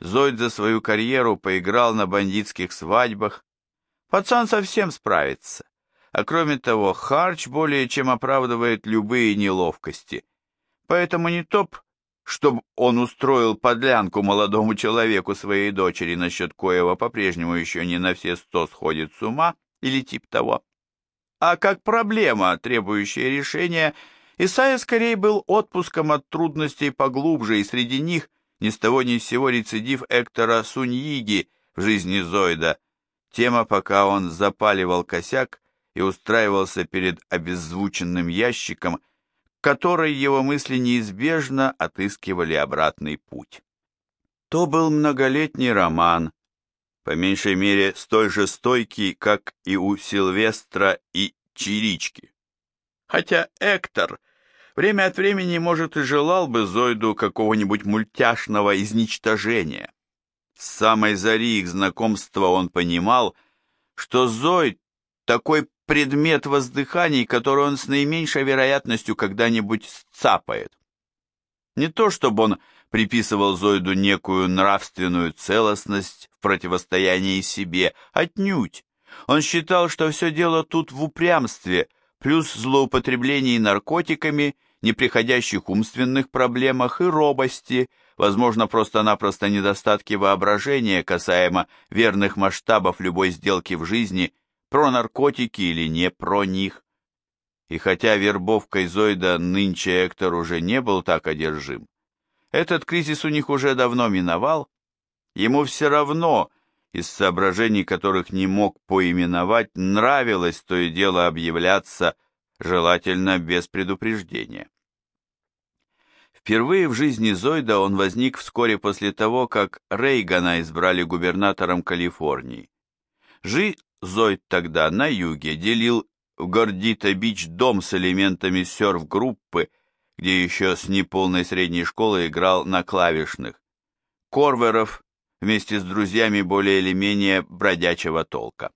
Зойд за свою карьеру поиграл на бандитских свадьбах. Пацан совсем справится. А кроме того, харч более чем оправдывает любые неловкости. Поэтому не топ, чтобы он устроил подлянку молодому человеку своей дочери, насчет коего по-прежнему еще не на все 100 сходит с ума, или тип того. А как проблема, требующая решения, Исайя скорее был отпуском от трудностей поглубже, и среди них ни с того ни с сего рецидив Эктора Суньиги в жизни Зойда, тема, пока он запаливал косяк и устраивался перед обеззвученным ящиком, который его мысли неизбежно отыскивали обратный путь. То был многолетний роман, по меньшей мере столь же стойкий, как и у Сильвестра и Чирички. Хотя Эктор время от времени, может, и желал бы Зойду какого-нибудь мультяшного изничтожения. С самой зари их знакомства он понимал, что Зойд — такой предмет воздыханий, который он с наименьшей вероятностью когда-нибудь сцапает. Не то чтобы он приписывал Зойду некую нравственную целостность в противостоянии себе, отнюдь. Он считал, что все дело тут в упрямстве, плюс злоупотреблении наркотиками, неприходящих умственных проблемах и робости, возможно, просто-напросто недостатки воображения касаемо верных масштабов любой сделки в жизни, про наркотики или не про них. И хотя вербовкой Зойда нынче Эктор уже не был так одержим, этот кризис у них уже давно миновал, ему все равно, из соображений, которых не мог поименовать, нравилось то и дело объявляться, желательно без предупреждения. Впервые в жизни Зойда он возник вскоре после того, как Рейгана избрали губернатором Калифорнии. Жил Зойд тогда на юге, делил в Гордито-Бич дом с элементами серф-группы, где еще с неполной средней школы играл на клавишных. Корверов вместе с друзьями более или менее бродячего толка.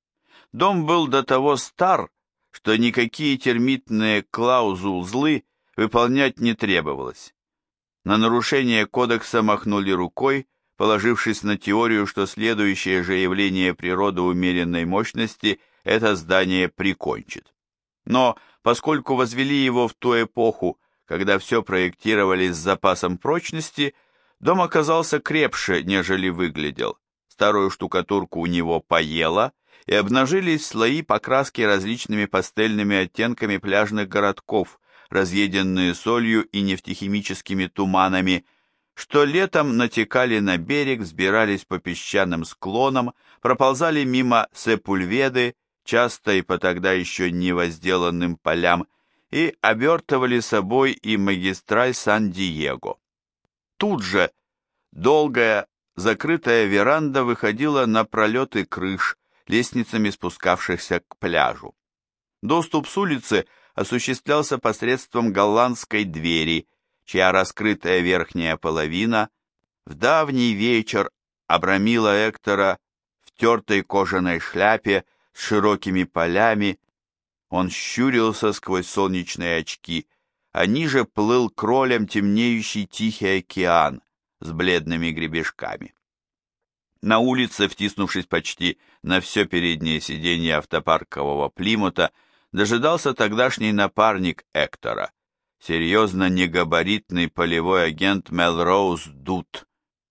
Дом был до того стар, что никакие термитные клаузулы выполнять не требовалось. На нарушение кодекса махнули рукой, положившись на теорию, что следующее же явление природы умеренной мощности это здание прикончит. Но поскольку возвели его в ту эпоху, когда все проектировали с запасом прочности, дом оказался крепше, нежели выглядел. Старую штукатурку у него поело, и обнажились слои покраски различными пастельными оттенками пляжных городков, разъеденные солью и нефтехимическими туманами, что летом натекали на берег, взбирались по песчаным склонам, проползали мимо Сепульведы, часто и по тогда еще не возделанным полям, и обертывали собой и магистраль Сан-Диего. Тут же долгая закрытая веранда выходила на пролеты крыш, лестницами спускавшихся к пляжу. Доступ с улицы осуществлялся посредством голландской двери, чья раскрытая верхняя половина в давний вечер обрамила Эктора в тертой кожаной шляпе с широкими полями. Он щурился сквозь солнечные очки, а ниже плыл кролем темнеющий Тихий океан с бледными гребешками. На улице, втиснувшись почти на все переднее сиденье автопаркового Плимута, дожидался тогдашний напарник Эктора, серьезно негабаритный полевой агент Мелроуз Дут.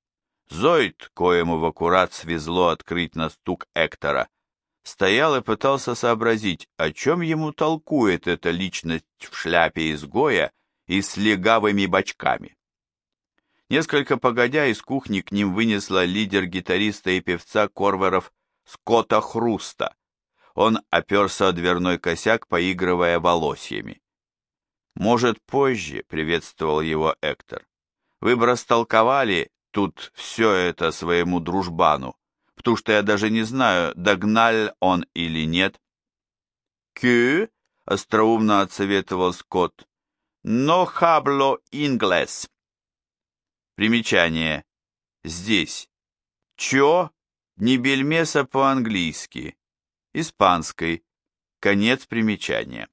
Зойд, коему в аккурат свезло открыть на стук Эктора, стоял и пытался сообразить, о чем ему толкует эта личность в шляпе изгоя и с легавыми бочками. Несколько погодя из кухни к ним вынесла лидер гитариста и певца Корверов Скотта Хруста. Он оперся о дверной косяк, поигрывая волосьями. «Может, позже», — приветствовал его Эктор. «Вы бы растолковали тут все это своему дружбану, потому что я даже не знаю, догнал он или нет». «Кю?» — остроумно отсоветовал Скотт. «Но хабло инглес». Примечание. Здесь. Чо? Не бельмеса по-английски. Испанской. Конец примечания.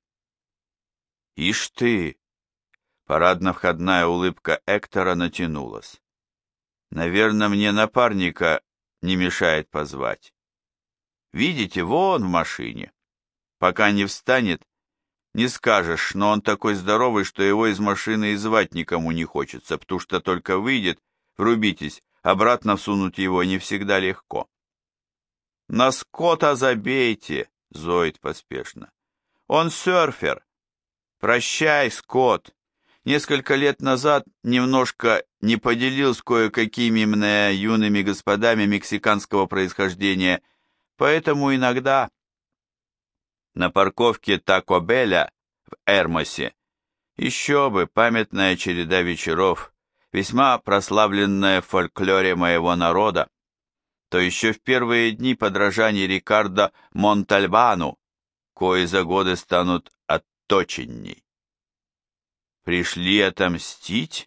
Ишь ты! Парадно-входная улыбка Эктора натянулась. Наверное, мне напарника не мешает позвать. Видите, вон в машине. Пока не встанет, не скажешь, но он такой здоровый, что его из машины и звать никому не хочется, потому что только выйдет, врубитесь, обратно всунуть его не всегда легко. На Скотта забейте, Зоид поспешно. Он серфер. Прощай, Скотт. Несколько лет назад немножко не поделил с кое-какими мне юными господами мексиканского происхождения, поэтому иногда на парковке Тако Белля в Эрмосе еще бы памятная череда вечеров, весьма прославленная в фольклоре моего народа, то еще в первые дни подражаний Рикардо Монтальбану, кои за годы станут отточенней. Пришли отомстить?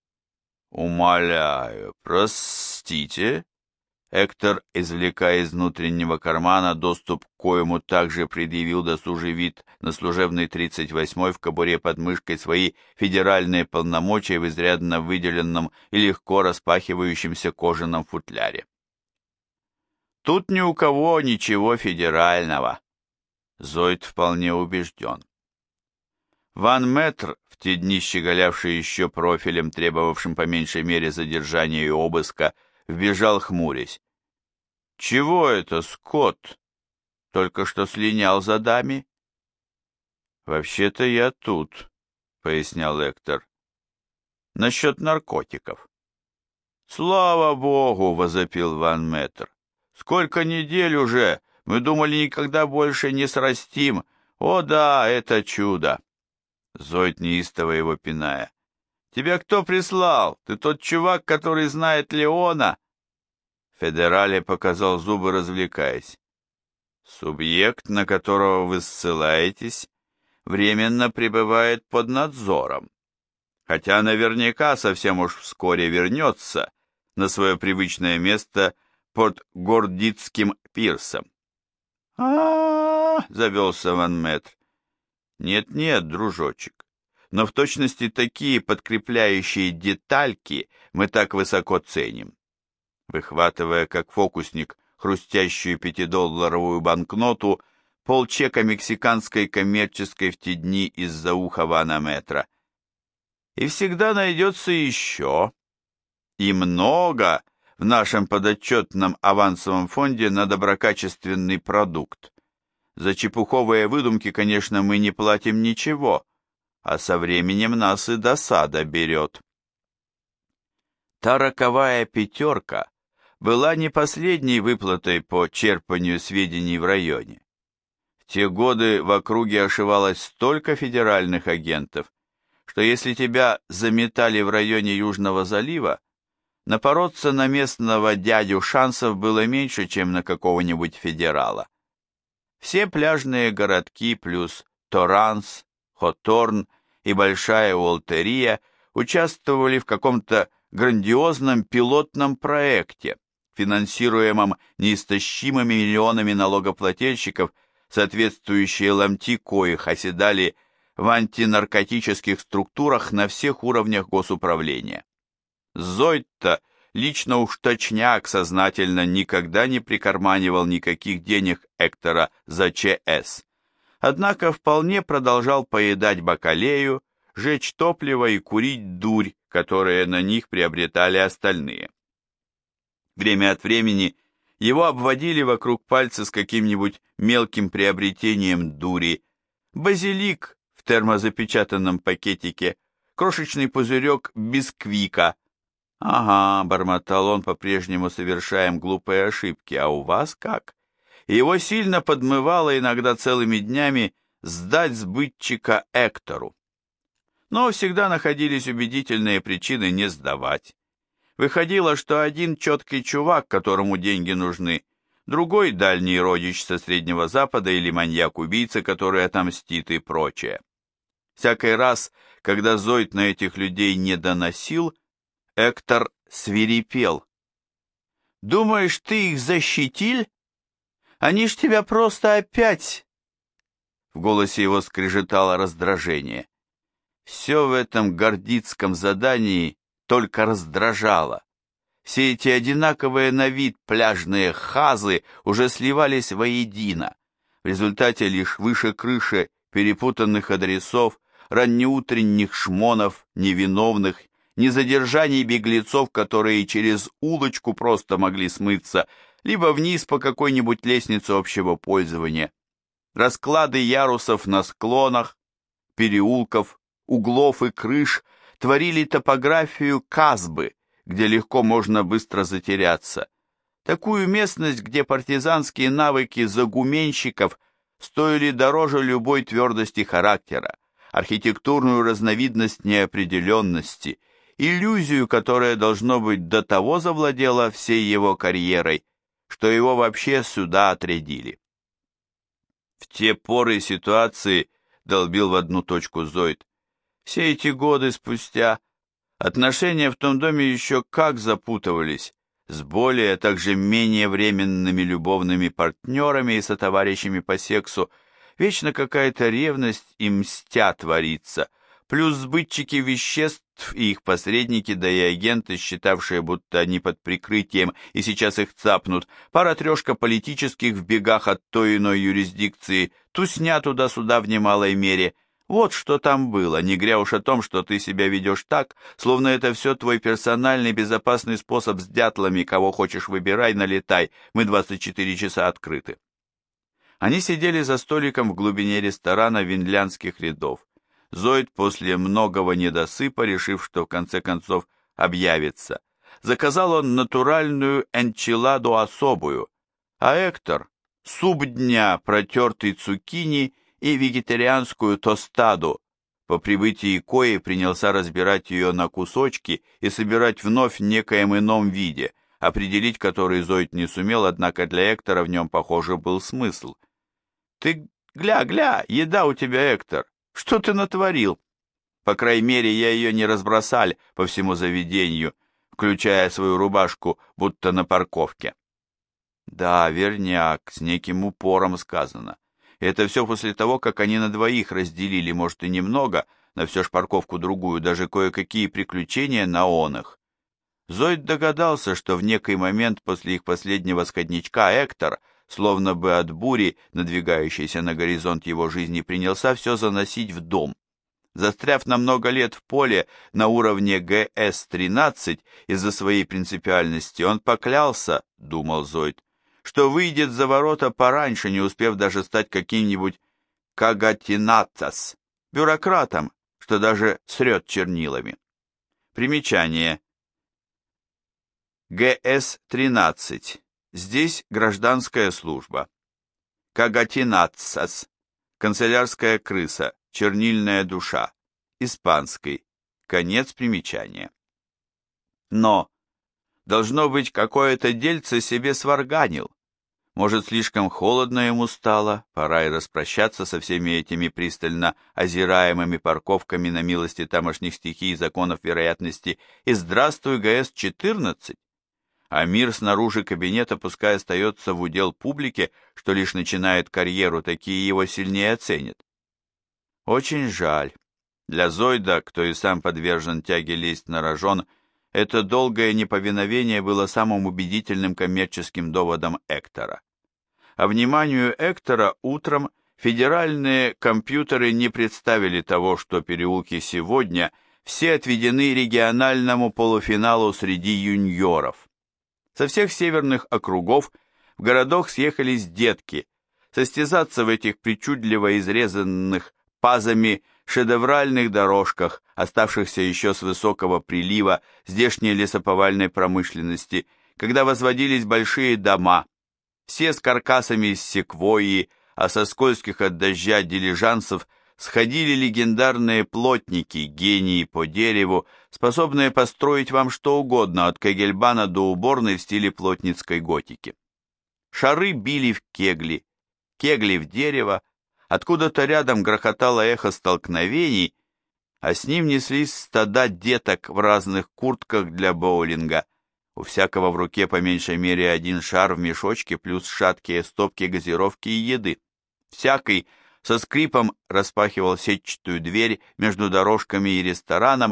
Умоляю, простите. Эктор, извлекая из внутреннего кармана, доступ к коему также предъявил досужий вид на служебный 38-й в кобуре под мышкой свои федеральные полномочия в изрядно выделенном и легко распахивающемся кожаном футляре. Тут ни у кого ничего федерального. Зоид вполне убежден. Ван Метр, в те дни щеголявший еще профилем, требовавшим по меньшей мере задержания и обыска, вбежал хмурясь. «Чего это, Скотт? Только что слинял за дами?» «Вообще-то я тут», — пояснял Эктор. «Насчет наркотиков». «Слава богу!» — возопил Ван Метр. «Сколько недель уже! Мы думали, никогда больше не срастим! О да, это чудо!» Зоид неистово его пиная. «Тебя кто прислал? Ты тот чувак, который знает Леона?» Федерале показал зубы, развлекаясь. «Субъект, на которого вы ссылаетесь, временно пребывает под надзором, хотя наверняка совсем уж вскоре вернется на свое привычное место под Гордицким пирсом». Завелся Ван Метр. «Нет-нет, дружочек, но в точности такие подкрепляющие детальки мы так высоко ценим». Выхватывая, как фокусник, хрустящую 5-долларовую банкноту, полчека мексиканской коммерческой в те дни из-за уха Вана Метра. «И всегда найдется еще, и много в нашем подотчетном авансовом фонде на доброкачественный продукт. За чепуховые выдумки, конечно, мы не платим ничего, а со временем нас и досада берет». Та роковая пятерка была не последней выплатой по черпанию сведений в районе. В те годы в округе ошивалось столько федеральных агентов, что если тебя заметали в районе Южного залива, напороться на местного дядю шансов было меньше, чем на какого-нибудь федерала. Все пляжные городки плюс Торанс, Хоторн и Большая Уолтерия участвовали в каком-то грандиозном пилотном проекте, финансируемом неистощимыми миллионами налогоплательщиков, соответствующие ломти коих оседали в антинаркотических структурах на всех уровнях госуправления. Зоид-то лично уж точняк сознательно никогда не прикарманивал никаких денег Эктора за ЧС, однако вполне продолжал поедать бакалею, жечь топливо и курить дурь, которые на них приобретали остальные. Время от времени его обводили вокруг пальца с каким-нибудь мелким приобретением дури, базилик в термозапечатанном пакетике, крошечный пузырек бисквика. «Ага», — бормотал он, по-прежнему совершаем глупые ошибки, а у вас как? Его сильно подмывало иногда целыми днями сдать сбытчика Эктору. Но всегда находились убедительные причины не сдавать. Выходило, что один четкий чувак, которому деньги нужны, другой дальний родич со Среднего Запада или маньяк-убийца, который отомстит и прочее. Всякий раз, когда Зоид на этих людей не доносил, Эктор свирепел. «Думаешь, ты их защитил? Они ж тебя просто опять...» В голосе его скрежетало раздражение. Все в этом гордицком задании только раздражало. все эти одинаковые на вид пляжные хазы уже сливались воедино. В результате лишь выше крыши перепутанных адресов, раннеутренних шмонов, невиновных, незадержаний беглецов, которые через улочку просто могли смыться, либо вниз по какой-нибудь лестнице общего пользования. Расклады ярусов на склонах, переулков, углов и крыш творили топографию Казбы, где легко можно быстро затеряться. Такую местность, где партизанские навыки загуменщиков стоили дороже любой твердости характера, архитектурную разновидность неопределенности, иллюзию, которая, должно быть, до того завладела всей его карьерой, что его вообще сюда отрядили. В те поры ситуации, долбил в одну точку Зойд, все эти годы спустя отношения в том доме еще как запутывались, с более, также менее временными любовными партнерами и сотоварищами по сексу, вечно какая-то ревность и мстя творится, плюс сбытчики веществ и их посредники, да и агенты, считавшие, будто они под прикрытием и сейчас их цапнут, пара-трешка политических в бегах от той иной юрисдикции, тусня туда-сюда в немалой мере. Вот что там было, не гря уж о том, что ты себя ведешь так, словно это все твой персональный безопасный способ с дятлами, кого хочешь выбирай, налетай, мы 24 часа открыты. Они сидели за столиком в глубине ресторана винляндских рядов. Зойд после многого недосыпа, решив, что в конце концов объявится, заказал он натуральную энчиладу особую, а Эктор — суп дня, протертый цукини и вегетарианскую тостаду, по прибытии кои принялся разбирать ее на кусочки и собирать вновь в некоем ином виде, определить который Зойд не сумел, однако для Эктора в нем, похоже, был смысл. «Ты гля, еда у тебя, Эктор! Что ты натворил?» По крайней мере, я ее не разбросаль по всему заведению, включая свою рубашку, будто на парковке. Да, верняк, с неким упором сказано. Это все после того, как они на двоих разделили, может и немного, на все ж парковку другую, даже кое-какие приключения на онах. Зойд догадался, что в некий момент после их последнего сходничка Эктор, словно бы от бури, надвигающейся на горизонт его жизни, принялся все заносить в дом. Застряв на много лет в поле на уровне ГС-13 из-за своей принципиальности, он поклялся, думал Зойд, что выйдет за ворота пораньше, не успев даже стать каким-нибудь кагатинатас, бюрократом, что даже срет чернилами. Примечание. ГС-13. Здесь гражданская служба. Кагатинатсас. Канцелярская крыса, чернильная душа. Испанский. Конец примечания. Но должно быть, какое-то дельце себе сварганил. Может, слишком холодно ему стало, пора и распрощаться со всеми этими пристально озираемыми парковками на милости тамошних стихий и законов вероятности, и здравствуй, ГС-14. А мир снаружи кабинета пускай остается в удел публике, что лишь начинает карьеру, такие его сильнее оценят. Очень жаль. Для Зойда, кто и сам подвержен тяге лезть на рожон, это долгое неповиновение было самым убедительным коммерческим доводом Эктора. А вниманию Эктора утром федеральные компьютеры не представили того, что переулки сегодня все отведены региональному полуфиналу среди юниоров. Со всех северных округов в городок съехались детки, состязаться в этих причудливо изрезанных пазами шедевральных дорожках, оставшихся еще с высокого прилива здешней лесоповальной промышленности, когда возводились большие дома, все с каркасами из секвойи, а со скользких от дождя дилижансов сходили легендарные плотники, гении по дереву, способные построить вам что угодно, от кегельбана до уборной в стиле плотницкой готики. Шары били в кегли, кегли в дерево, откуда-то рядом грохотало эхо столкновений, а с ним неслись стада деток в разных куртках для боулинга. У всякого в руке по меньшей мере один шар в мешочке плюс шаткие стопки газировки и еды. Всякий со скрипом распахивал сетчатую дверь между дорожками и рестораном,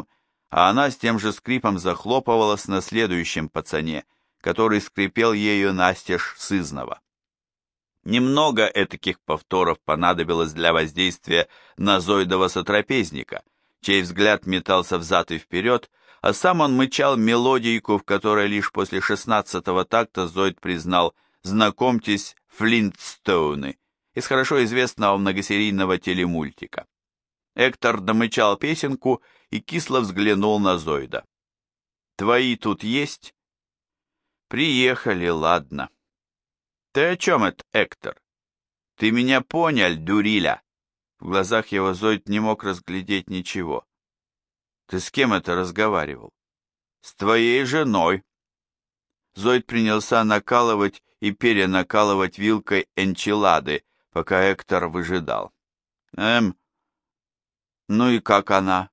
а она с тем же скрипом захлопывалась на следующем пацане, который скрипел ею настежь сызнова. Немного этаких повторов понадобилось для воздействия на Зоидова сотрапезника, чей взгляд метался взад и вперед, а сам он мычал мелодийку, в которой лишь после 16-го такта Зоид признал «Знакомьтесь, Флинтстоуны» из хорошо известного многосерийного телемультика. Эктор домычал песенку и кисло взглянул на Зоида. «Твои тут есть?» «Приехали, ладно». «Ты о чем это, Эктор? Ты меня понял, дуриля?» В глазах его Зоид не мог разглядеть ничего. «Ты с кем это разговаривал?» «С твоей женой». Зоид принялся накалывать и перенакалывать вилкой энчилады, пока Эктор выжидал. Ну и как она?»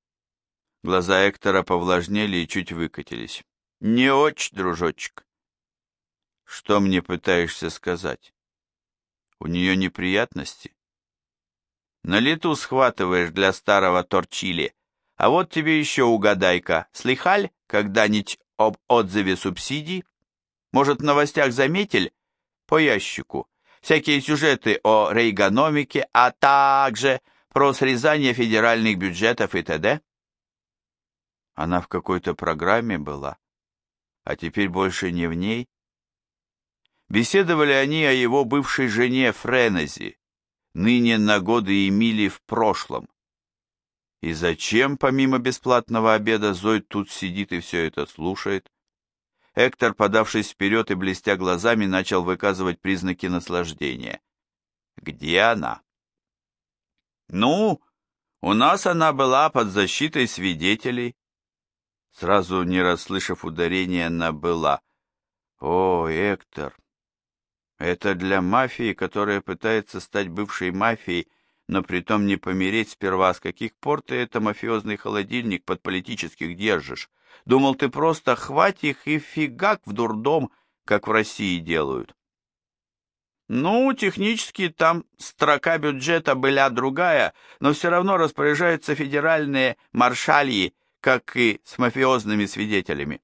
Глаза Эктора повлажнели и чуть выкатились. «Не очень, дружочек». «Что мне пытаешься сказать? У нее неприятности?» «На лету схватываешь для старого торчили. А вот тебе еще угадайка. Слыхаль когда-нибудь об отзыве субсидий? Может, в новостях заметили? По ящику. Всякие сюжеты о рейгономике, а также про срезание федеральных бюджетов и т.д.» Она в какой-то программе была, а теперь больше не в ней. Беседовали они о его бывшей жене Френези, ныне на годы и мили в прошлом. И зачем, помимо бесплатного обеда, Зоид тут сидит и все это слушает? Эктор, подавшись вперед и блестя глазами, начал выказывать признаки наслаждения. «Где она?» «Ну, у нас она была под защитой свидетелей». Сразу не расслышав ударения на «была». «О, Эктор, это для мафии, которая пытается стать бывшей мафией, но притом не помереть сперва. С каких пор ты это мафиозный холодильник под политических держишь? Думал, ты просто хвать их и фигак в дурдом, как в России делают». «Ну, технически там строка бюджета была другая, но все равно распоряжаются федеральные маршальи, как и с мафиозными свидетелями».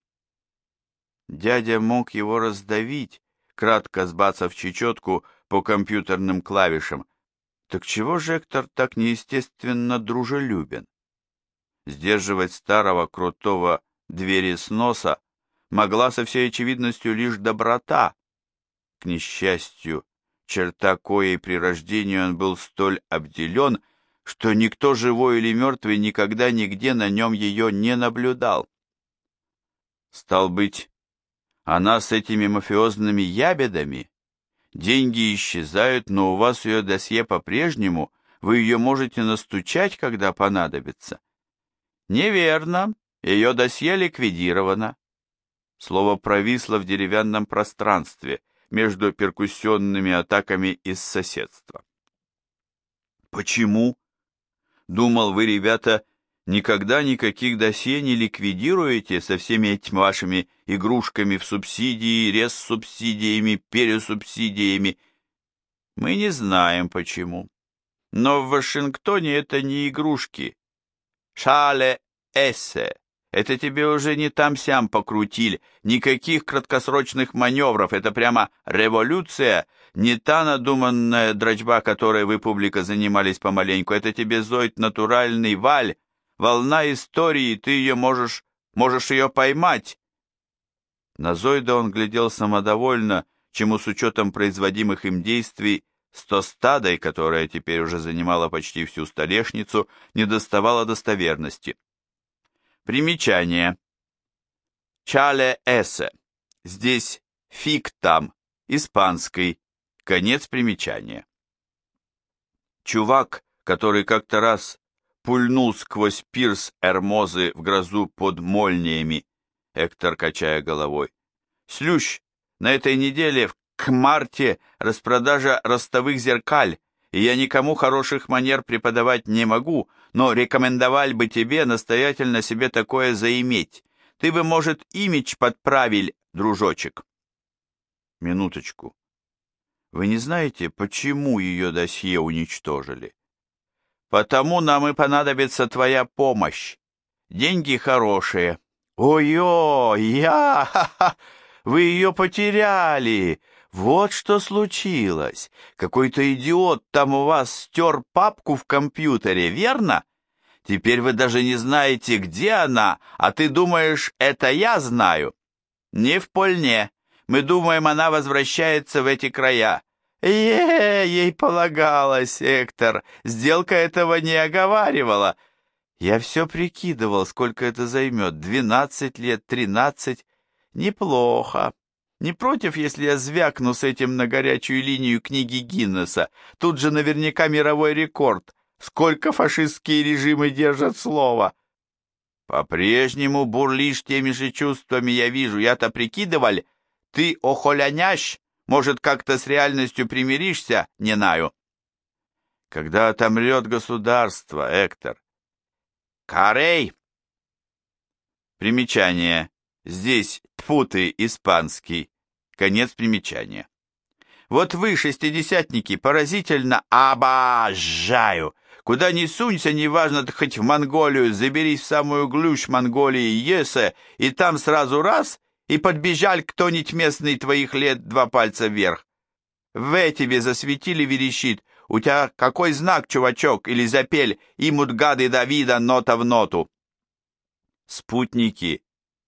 Дядя мог его раздавить, кратко сбацав чечетку по компьютерным клавишам. Так чего же Эктор так неестественно дружелюбен? Сдерживать старого крутого двересноса могла со всей очевидностью лишь доброта. К несчастью, черта коей при рождении он был столь обделен, что никто живой или мертвый никогда нигде на нем ее не наблюдал. Стал быть, она с этими мафиозными ябедами? Деньги исчезают, но у вас ее досье по-прежнему, вы ее можете настучать, когда понадобится. Неверно, ее досье ликвидировано. Слово провисло в деревянном пространстве между перкуссионными атаками из соседства. Почему? Думал, вы, ребята, никогда никаких досье не ликвидируете со всеми этими вашими игрушками в субсидии, рессубсидиями, пересубсидиями. Мы не знаем почему. Но в Вашингтоне это не игрушки. Шале эссе. Это тебе уже не там-сям покрутили. Никаких краткосрочных маневров. Это прямо революция. Не та надуманная дрочба, которой вы, публика, занимались помаленьку. Это тебе, Зоид, натуральный валь. Волна истории, ты ее можешь ее поймать. На Зоида он глядел самодовольно, чему с учетом производимых им действий с тостадой, которая теперь уже занимала почти всю столешницу, недоставало достоверности. Примечание. Чале эссе. Здесь фиг там, испанский. Конец примечания. Чувак, который как-то раз пульнул сквозь пирс Эрмозы в грозу под Мольниями, Эктор, качая головой. Слющ, на этой неделе в Кмарте распродажа ростовых зеркаль, и я никому хороших манер преподавать не могу, но рекомендовал бы тебе настоятельно себе такое заиметь. Ты бы, может, имидж подправил, дружочек. Минуточку. Вы не знаете, почему ее досье уничтожили? Потому нам и понадобится твоя помощь. Деньги хорошие. Ой-ой, ха-ха, вы ее потеряли. Вот что случилось. Какой-то идиот там у вас стер папку в компьютере, верно? Теперь вы даже не знаете, где она, а ты думаешь, это я знаю? Не вполне. Мы думаем, она возвращается в эти края. Ей полагалось, Эктор, сделка этого не оговаривала. Я все прикидывал, сколько это займет, 12 лет, 13. Неплохо. Не против, если я звякну с этим на горячую линию книги Гиннесса? Тут же наверняка мировой рекорд. Сколько фашистские режимы держат слово? По-прежнему бурлишь теми же чувствами, я вижу. Я-то прикидывал, ты охолянящ, может, как-то с реальностью примиришься, не знаю. Когда отомрет государство, Эктор. Карей. Примечание. Здесь тьфу ты, испанский. Конец примечания. Вот вы, шестидесятники, поразительно обожаю. Куда ни сунься, неважно, хоть в Монголию, заберись в самую глушь Монголии Есе, и там сразу раз, и подбежаль кто-нибудь местный твоих лет 2 пальца вверх. В тебе засветили верещит, у тебя какой знак, чувачок, или запель, имут гады Давида нота в ноту. Спутники.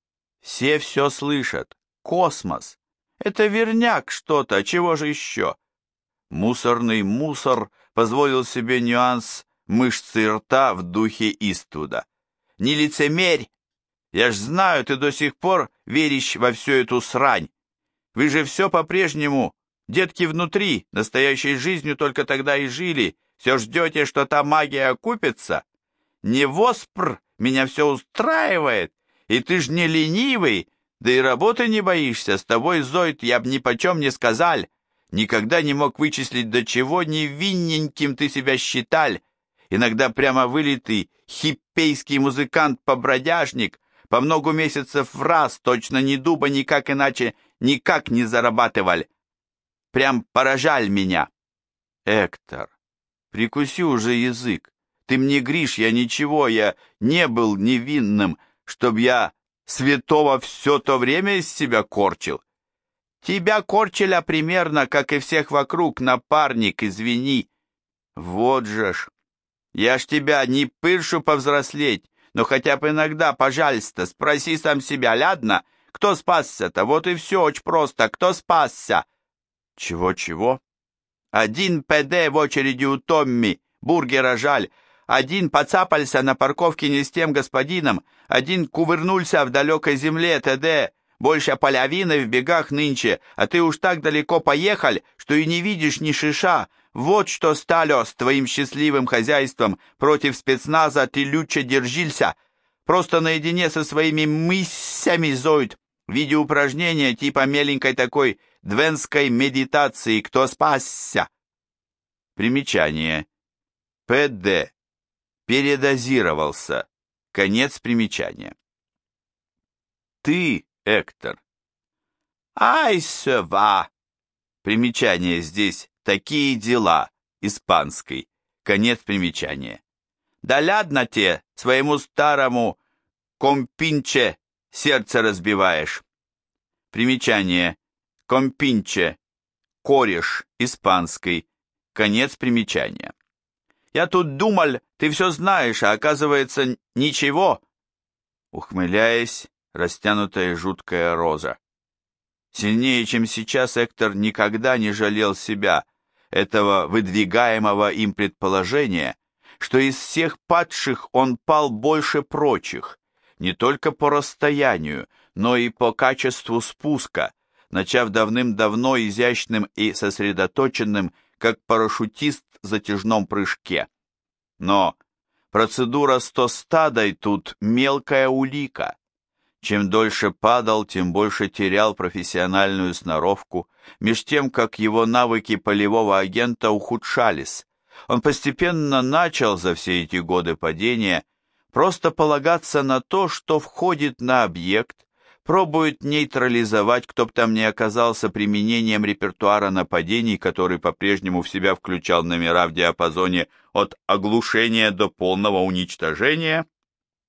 Все слышат. Космос. Это верняк что-то, чего же еще? Мусорный мусор позволил себе нюанс мышцы рта в духе Иствуда. Не лицемерь! Я ж знаю, ты до сих пор веришь во всю эту срань. Вы же все по-прежнему, детки внутри, настоящей жизнью только тогда и жили, все ждете, что та магия окупится. Не воспр, меня все устраивает, и ты ж не ленивый, да и работы не боишься, с тобой, Зойд, я б ни почем не сказал. Никогда не мог вычислить, до чего невинненьким ты себя считал. Иногда прямо вылитый хиппейский музыкант-побродяжник, по много месяцев в раз, точно ни дуба никак иначе никак не зарабатывал. Прям поражаль меня. Эктор, прикуси уже язык. Ты мне гришь, я ничего, я не был невинным, чтоб я святого все то время из себя корчил. Тебя корчили примерно, как и всех вокруг, напарник, извини. Вот же ж. Я ж тебя не пыршу повзрослеть, но хотя бы иногда, пожалуйста, спроси сам себя, ладно? Кто спасся-то? Вот и все, очень просто. Кто спасся? Чего? Один ПД в очереди у Томми, бургера жаль. Один поцапался на парковке не с тем господином, один кувырнулся в далекой земле, ТД. Больше половины в бегах нынче, а ты уж так далеко поехал, что и не видишь ни шиша. Вот что стало с твоим счастливым хозяйством. Против спецназа ты лучше держился. Просто наедине со своими мыслями, Зойд, в виде упражнения типа меленькой такой двенской медитации «Кто спасся?». Примечание. ПД. Передозировался. Конец примечания. Ты, Эктор. Ай, сова. Примечание здесь «такие дела» испанской. Конец примечания. Да ладно те, своему старому компинче сердце разбиваешь. Примечание. Компинче. Кореш испанской. Конец примечания. Я тут думал, ты все знаешь, а оказывается, ничего. Ухмыляясь, растянутая жуткая роза. Сильнее, чем сейчас, Эктор никогда не жалел себя, этого выдвигаемого им предположения, что из всех падших он пал больше прочих, не только по расстоянию, но и по качеству спуска, начав давным-давно изящным и сосредоточенным, как парашютист в затяжном прыжке. Но процедура 100 стадой тут мелкая улика. Чем дольше падал, тем больше терял профессиональную сноровку, меж тем, как его навыки полевого агента ухудшались. Он постепенно начал за все эти годы падения просто полагаться на то, что входит на объект, пробует нейтрализовать, кто бы там ни оказался, применением репертуара нападений, который по-прежнему в себя включал номера в диапазоне от оглушения до полного уничтожения,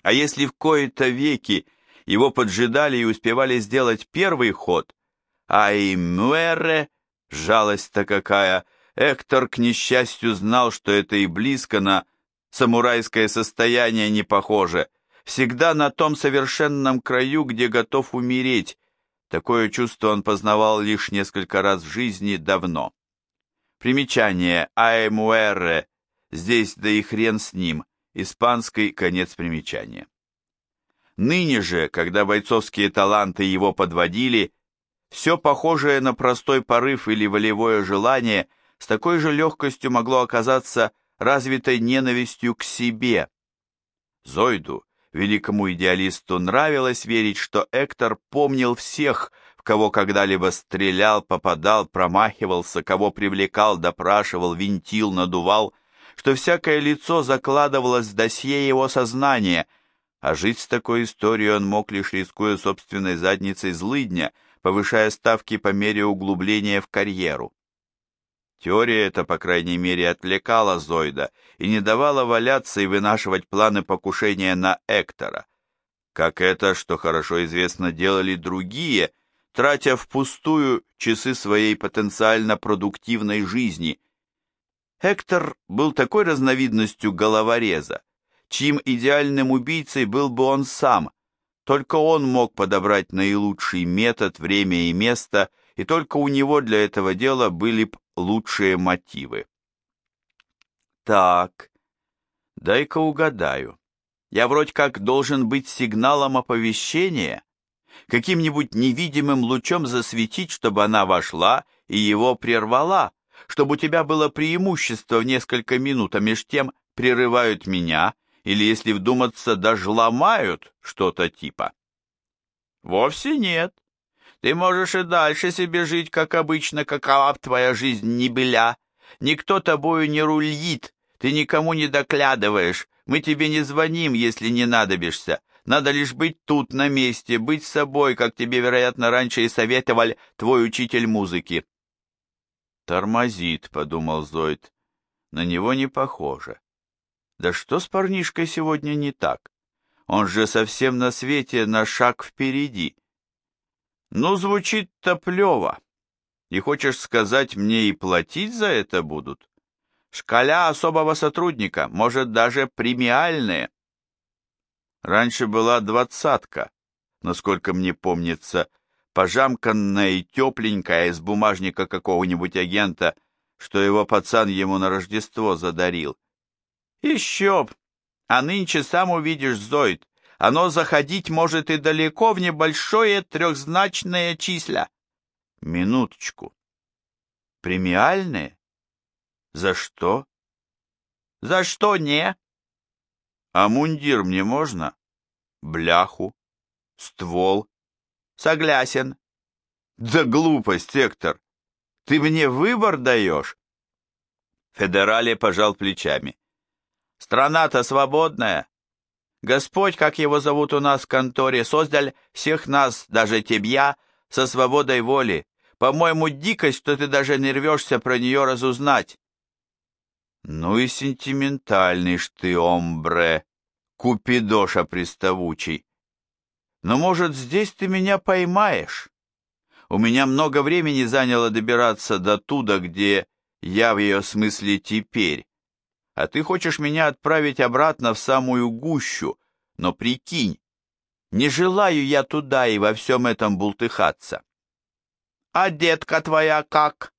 А если в кои-то веки его поджидали и успевали сделать первый ход, ай муэре, жалость-то какая, Эктор, к несчастью, знал, что это и близко на самурайское состояние не похоже, всегда на том совершенном краю, где готов умереть. Такое чувство он познавал лишь несколько раз в жизни давно. Примечание «ай муэре», здесь да и хрен с ним, испанский конец примечания. Ныне же, когда бойцовские таланты его подводили, все похожее на простой порыв или волевое желание с такой же легкостью могло оказаться развитой ненавистью к себе. Зойду, великому идеалисту, нравилось верить, что Эктор помнил всех, в кого когда-либо стрелял, попадал, промахивался, кого привлекал, допрашивал, винтил, надувал, что всякое лицо закладывалось в досье его сознания, а жить с такой историей он мог лишь рискуя собственной задницей злыдня, повышая ставки по мере углубления в карьеру. Теория эта, по крайней мере, отвлекала Зойда и не давала валяться и вынашивать планы покушения на Эктора, как это, что хорошо известно, делали другие, тратя впустую часы своей потенциально продуктивной жизни. Эктор был такой разновидностью головореза, чьим идеальным убийцей был бы он сам, только он мог подобрать наилучший метод, время и место, и только у него для этого дела были б лучшие мотивы. Так, дай-ка угадаю. Я вроде как должен быть сигналом оповещения, каким-нибудь невидимым лучом засветить, чтобы она вошла и его прервала, чтобы у тебя было преимущество в несколько минут, а меж тем прерывают меня, или, если вдуматься, даже ломают что-то типа. Вовсе нет. Ты можешь и дальше себе жить, как обычно, какова б твоя жизнь ни была. Никто тобою не рульит, ты никому не доклядываешь, мы тебе не звоним, если не надобишься. Надо лишь быть тут, на месте, быть собой, как тебе, вероятно, раньше и советовал твой учитель музыки. Тормозит, подумал Зойд. На него не похоже. Да что с парнишкой сегодня не так? Он же совсем на свете на шаг впереди. Ну, звучит-то плево. И хочешь сказать, мне и платить за это будут? Шкаля особого сотрудника, может, даже премиальные. Раньше была 20-ка, насколько мне помнится, пожамканная и тепленькая из бумажника какого-нибудь агента, что его пацан ему на Рождество задарил. Еще б! А нынче сам увидишь, Зойд, оно заходить может и далеко в небольшое трехзначное числя. Минуточку. Премиальные? За что? За что не? А мундир мне можно? Бляху? Ствол? Согласен. Да глупость, Эктор. Ты мне выбор даешь? Федерале пожал плечами. Страна-то свободная. Господь, как его зовут у нас в конторе, создал всех нас, даже тебя, со свободой воли. По-моему, дикость, что ты даже не рвешься про нее разузнать. Ну и сентиментальный ж ты, омбре, купидоша приставучий. Но, может, здесь ты меня поймаешь? У меня много времени заняло добираться до туда, где я в ее смысле теперь. А ты хочешь меня отправить обратно в самую гущу, но прикинь, не желаю я туда и во всем этом бултыхаться. А детка твоя как?